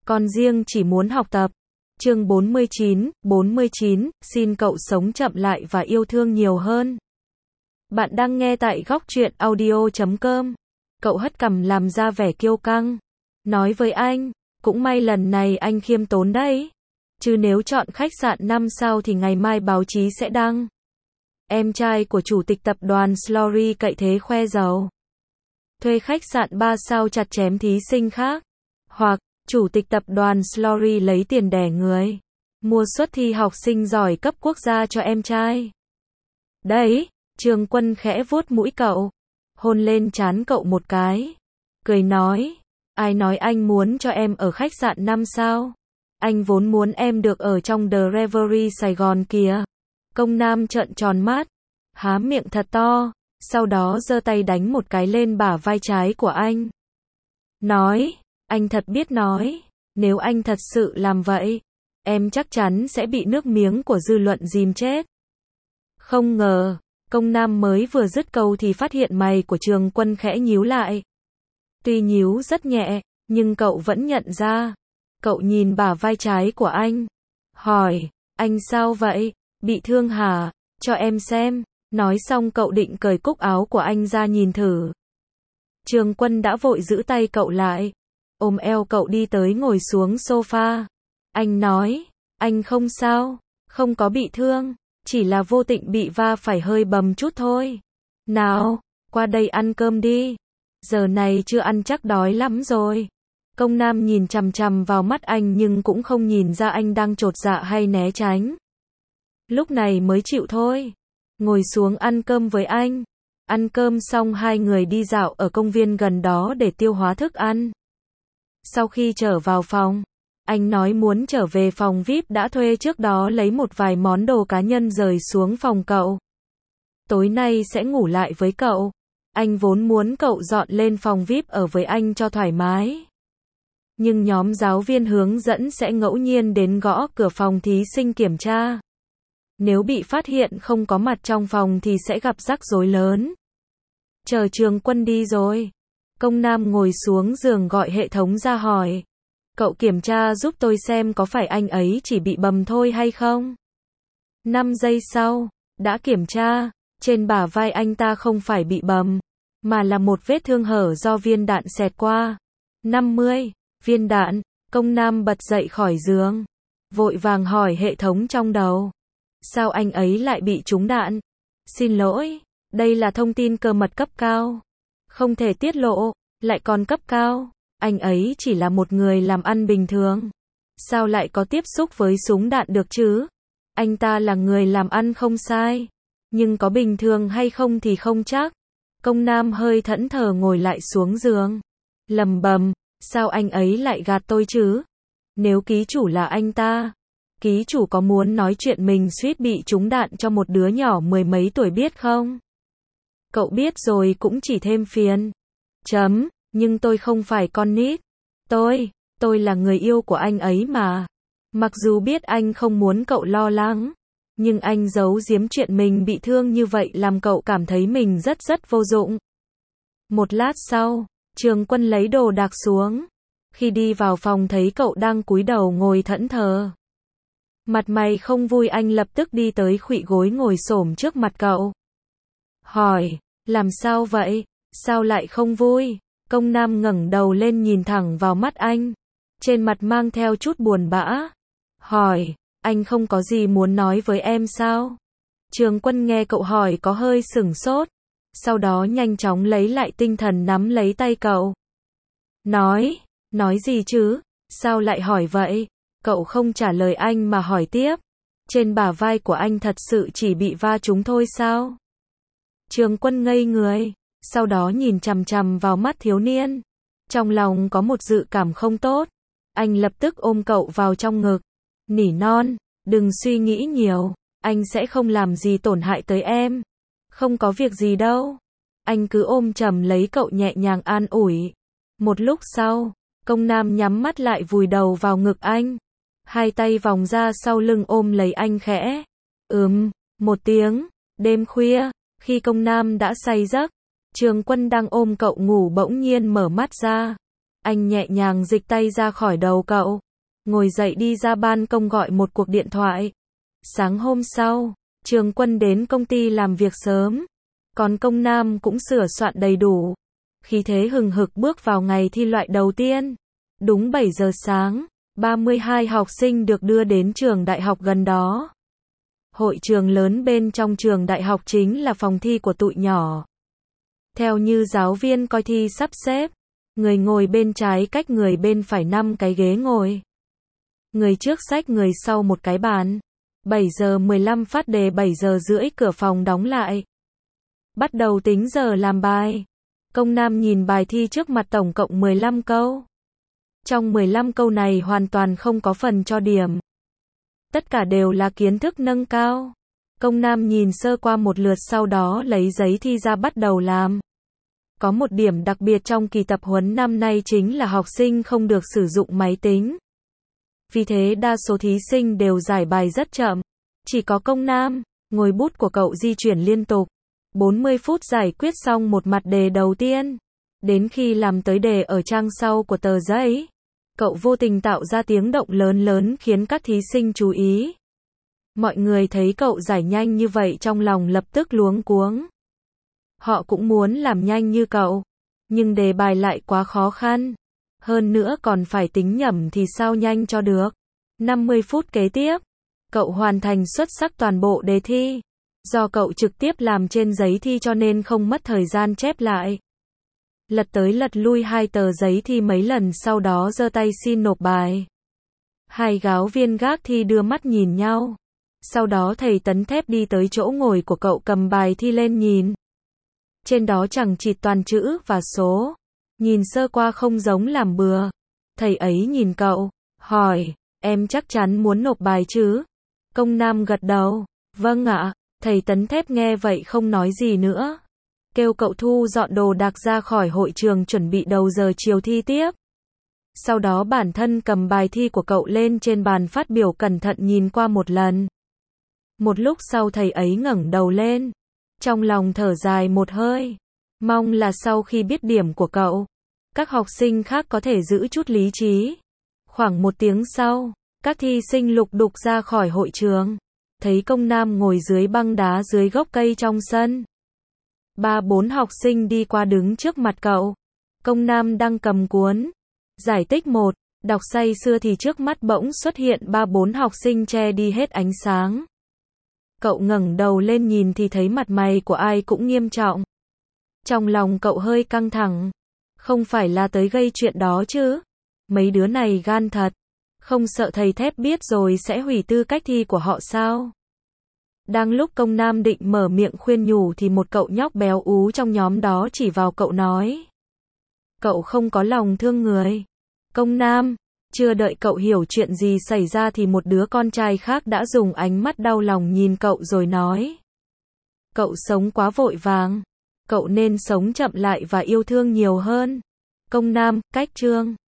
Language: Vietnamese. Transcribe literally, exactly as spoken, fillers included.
Con riêng chỉ muốn học tập. Chương bốn mươi chín, bốn mươi chín, xin cậu sống chậm lại và yêu thương nhiều hơn. Bạn đang nghe tại góc truyện audio chấm com. Cậu hất cằm làm ra vẻ kiêu căng. Nói với anh, cũng may lần này anh khiêm tốn đấy. Chứ nếu chọn khách sạn năm sao thì ngày mai báo chí sẽ đăng. Em trai của chủ tịch tập đoàn Slory cậy thế khoe giàu. Thuê khách sạn ba sao chặt chém thí sinh khác. Hoặc, chủ tịch tập đoàn Slory lấy tiền đẻ người. Mua suất thi học sinh giỏi cấp quốc gia cho em trai. Đấy, Trường Quân khẽ vuốt mũi cậu. Hôn lên trán cậu một cái. Cười nói, ai nói anh muốn cho em ở khách sạn năm sao? Anh vốn muốn em được ở trong The Reverie Sài Gòn kìa. Công Nam trợn tròn mắt, há miệng thật to, sau đó giơ tay đánh một cái lên bả vai trái của anh. Nói, anh thật biết nói, nếu anh thật sự làm vậy, em chắc chắn sẽ bị nước miếng của dư luận dìm chết. Không ngờ, Công Nam mới vừa dứt câu thì phát hiện mày của Trường Quân khẽ nhíu lại. Tuy nhíu rất nhẹ, nhưng cậu vẫn nhận ra. Cậu nhìn bả vai trái của anh, hỏi, anh sao vậy, bị thương hả, cho em xem. Nói xong cậu định cởi cúc áo của anh ra nhìn thử. Trường Quân đã vội giữ tay cậu lại, ôm eo cậu đi tới ngồi xuống sofa. Anh nói, anh không sao, không có bị thương, chỉ là vô tình bị va phải hơi bầm chút thôi. Nào, qua đây ăn cơm đi, giờ này chưa ăn chắc đói lắm rồi. Công Nam nhìn chằm chằm vào mắt anh nhưng cũng không nhìn ra anh đang chột dạ hay né tránh. Lúc này mới chịu thôi. Ngồi xuống ăn cơm với anh. Ăn cơm xong hai người đi dạo ở công viên gần đó để tiêu hóa thức ăn. Sau khi trở vào phòng, anh nói muốn trở về phòng vi ai pi đã thuê trước đó lấy một vài món đồ cá nhân rời xuống phòng cậu. Tối nay sẽ ngủ lại với cậu. Anh vốn muốn cậu dọn lên phòng vi ai pi ở với anh cho thoải mái. Nhưng nhóm giáo viên hướng dẫn sẽ ngẫu nhiên đến gõ cửa phòng thí sinh kiểm tra. Nếu bị phát hiện không có mặt trong phòng thì sẽ gặp rắc rối lớn. Chờ Trường Quân đi rồi. Công Nam ngồi xuống giường gọi hệ thống ra hỏi. Cậu kiểm tra giúp tôi xem có phải anh ấy chỉ bị bầm thôi hay không? năm giây sau, đã kiểm tra, trên bả vai anh ta không phải bị bầm, mà là một vết thương hở do viên đạn xẹt qua. năm mươi, viên đạn, Công Nam bật dậy khỏi giường. Vội vàng hỏi hệ thống trong đầu. Sao anh ấy lại bị trúng đạn? Xin lỗi, đây là thông tin cơ mật cấp cao. Không thể tiết lộ, lại còn cấp cao. Anh ấy chỉ là một người làm ăn bình thường. Sao lại có tiếp xúc với súng đạn được chứ? Anh ta là người làm ăn không sai. Nhưng có bình thường hay không thì không chắc. Công Nam hơi thẫn thờ ngồi lại xuống giường. Lầm bầm, sao anh ấy lại gạt tôi chứ? Nếu ký chủ là anh ta, ký chủ có muốn nói chuyện mình suýt bị trúng đạn cho một đứa nhỏ mười mấy tuổi biết không? Cậu biết rồi cũng chỉ thêm phiền. Chấm, nhưng tôi không phải con nít. Tôi, tôi là người yêu của anh ấy mà. Mặc dù biết anh không muốn cậu lo lắng, nhưng anh giấu giếm chuyện mình bị thương như vậy làm cậu cảm thấy mình rất rất vô dụng. Một lát sau, Trường Quân lấy đồ đạc xuống. Khi đi vào phòng thấy cậu đang cúi đầu ngồi thẫn thờ. Mặt mày không vui, anh lập tức đi tới khuỵu gối ngồi xổm trước mặt cậu. Hỏi, làm sao vậy? Sao lại không vui? Công Nam ngẩng đầu lên nhìn thẳng vào mắt anh. Trên mặt mang theo chút buồn bã. Hỏi, anh không có gì muốn nói với em sao? Trường Quân nghe cậu hỏi có hơi sửng sốt. Sau đó nhanh chóng lấy lại tinh thần nắm lấy tay cậu. Nói, nói gì chứ? Sao lại hỏi vậy? Cậu không trả lời anh mà hỏi tiếp. Trên bả vai của anh thật sự chỉ bị va trúng thôi sao? Trường Quân ngây người, sau đó nhìn chằm chằm vào mắt thiếu niên. Trong lòng có một dự cảm không tốt. Anh lập tức ôm cậu vào trong ngực. Nỉ non, đừng suy nghĩ nhiều, anh sẽ không làm gì tổn hại tới em. Không có việc gì đâu. Anh cứ ôm chầm lấy cậu nhẹ nhàng an ủi. Một lúc sau, Công Nam nhắm mắt lại vùi đầu vào ngực anh. Hai tay vòng ra sau lưng ôm lấy anh khẽ. Ừm, một tiếng. Đêm khuya, khi Công Nam đã say giấc, Trường Quân đang ôm cậu ngủ bỗng nhiên mở mắt ra. Anh nhẹ nhàng dịch tay ra khỏi đầu cậu. Ngồi dậy đi ra ban công gọi một cuộc điện thoại. Sáng hôm sau, Trường Quân đến công ty làm việc sớm. Còn Công Nam cũng sửa soạn đầy đủ. Khí thế hừng hực bước vào ngày thi loại đầu tiên. Đúng bảy giờ sáng, ba mươi hai học sinh được đưa đến trường đại học gần đó. Hội trường lớn bên trong trường đại học chính là phòng thi của tụi nhỏ. Theo như giáo viên coi thi sắp xếp, người ngồi bên trái cách người bên phải năm cái ghế ngồi. Người trước xách người sau một cái bàn. bảy giờ mười lăm phát đề, bảy giờ rưỡi cửa phòng đóng lại. Bắt đầu tính giờ làm bài. Công Nam nhìn bài thi trước mặt tổng cộng mười lăm câu. Trong mười lăm câu này hoàn toàn không có phần cho điểm. Tất cả đều là kiến thức nâng cao. Công Nam nhìn sơ qua một lượt sau đó lấy giấy thi ra bắt đầu làm. Có một điểm đặc biệt trong kỳ tập huấn năm nay chính là học sinh không được sử dụng máy tính. Vì thế đa số thí sinh đều giải bài rất chậm. Chỉ có Công Nam, ngòi bút của cậu di chuyển liên tục. bốn mươi phút giải quyết xong một mặt đề đầu tiên. Đến khi làm tới đề ở trang sau của tờ giấy, cậu vô tình tạo ra tiếng động lớn lớn khiến các thí sinh chú ý. Mọi người thấy cậu giải nhanh như vậy trong lòng lập tức luống cuống. Họ cũng muốn làm nhanh như cậu, nhưng đề bài lại quá khó khăn. Hơn nữa còn phải tính nhẩm thì sao nhanh cho được. năm mươi phút kế tiếp, cậu hoàn thành xuất sắc toàn bộ đề thi. Do cậu trực tiếp làm trên giấy thi cho nên không mất thời gian chép lại. Lật tới lật lui hai tờ giấy thi mấy lần sau đó giơ tay xin nộp bài. Hai giáo viên gác thi đưa mắt nhìn nhau. Sau đó thầy Tấn Thép đi tới chỗ ngồi của cậu cầm bài thi lên nhìn. Trên đó chẳng chịt toàn chữ và số. Nhìn sơ qua không giống làm bừa. Thầy ấy nhìn cậu, hỏi, em chắc chắn muốn nộp bài chứ? Công Nam gật đầu, vâng ạ. Thầy Tấn Thép nghe vậy không nói gì nữa. Kêu cậu thu dọn đồ đạc ra khỏi hội trường chuẩn bị đầu giờ chiều thi tiếp. Sau đó bản thân cầm bài thi của cậu lên trên bàn phát biểu cẩn thận nhìn qua một lần. Một lúc sau thầy ấy ngẩng đầu lên. Trong lòng thở dài một hơi. Mong là sau khi biết điểm của cậu, các học sinh khác có thể giữ chút lý trí. Khoảng một tiếng sau, các thi sinh lục đục ra khỏi hội trường. Thấy Công Nam ngồi dưới băng đá dưới gốc cây trong sân. Ba bốn học sinh đi qua đứng trước mặt cậu. Công Nam đang cầm cuốn giải tích một, đọc say sưa thì trước mắt bỗng xuất hiện ba bốn học sinh che đi hết ánh sáng. Cậu ngẩng đầu lên nhìn thì thấy mặt mày của ai cũng nghiêm trọng. Trong lòng cậu hơi căng thẳng. Không phải là tới gây chuyện đó chứ? Mấy đứa này gan thật. Không sợ thầy Thép biết rồi sẽ hủy tư cách thi của họ sao? Đang lúc Công Nam định mở miệng khuyên nhủ thì một cậu nhóc béo ú trong nhóm đó chỉ vào cậu nói. Cậu không có lòng thương người. Công Nam, chưa đợi cậu hiểu chuyện gì xảy ra thì một đứa con trai khác đã dùng ánh mắt đau lòng nhìn cậu rồi nói. Cậu sống quá vội vàng. Cậu nên sống chậm lại và yêu thương nhiều hơn. Công Nam, cách chương